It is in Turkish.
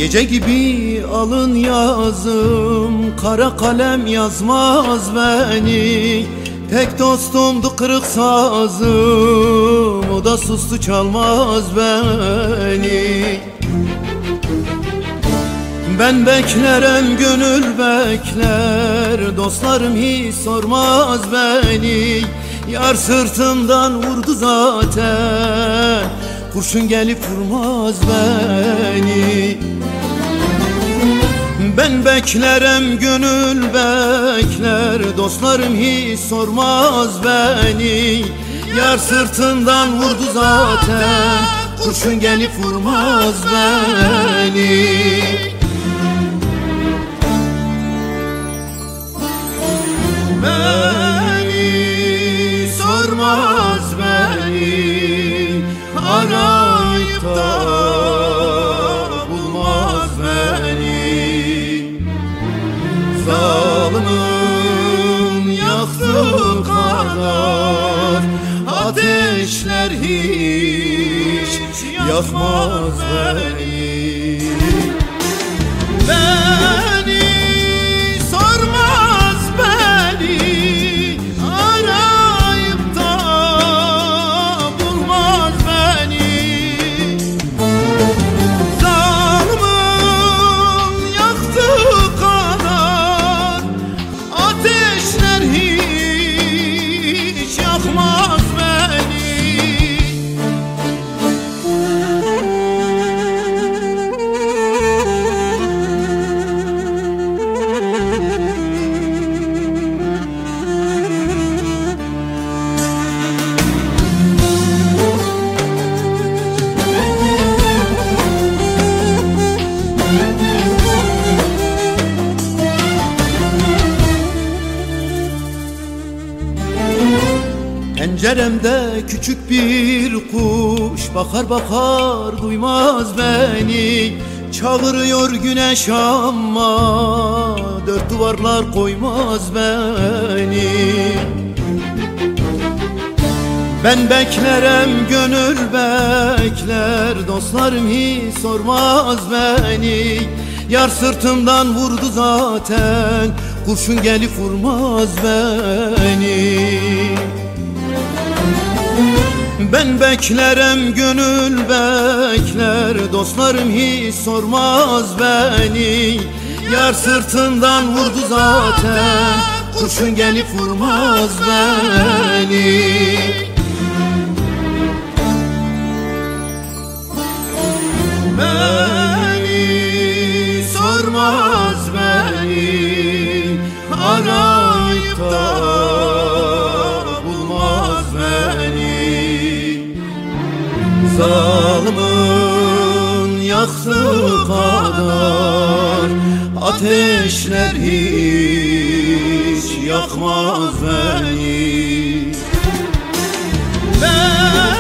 Gece gibi alın yazım, kara kalem yazmaz beni. Tek dostumdu kırık sazım, o da sustu çalmaz beni. Ben beklerim gönül bekler, dostlarım hiç sormaz beni. Yar sırtımdan vurdu zaten, kurşun gelip vurmaz beni. Ben beklerim gönül bekler, dostlarım hiç sormaz beni. Yar sırtından vurdu zaten, kurşun gelip vurmaz beni. Beni sormaz beni, arayıp da bulmaz beni. Zalimin yaktığı kadar ateşler hiç yakmaz beni. Beni sormaz beni, arayıp da bulmaz beni. Zalimin yaktığı kadar ateşler hiç yakmaz beni. Penceremde küçük bir kuş bakar bakar duymaz beni. Çağırıyor güneş ama dört duvarlar koymaz beni. Ben beklerim gönül bekler, dostlarım hiç sormaz beni. Yar sırtımdan vurdu zaten, kurşun gelip vurmaz beni. Ben beklerim gönül bekler, dostlarım hiç sormaz beni. Yar sırtından vurdu zaten, kurşun gelip vurmaz beni. Beni sormaz beni, arayıp da bulmaz beni. Zalimin yaktığı kadar ateşler hiç yakmaz beni.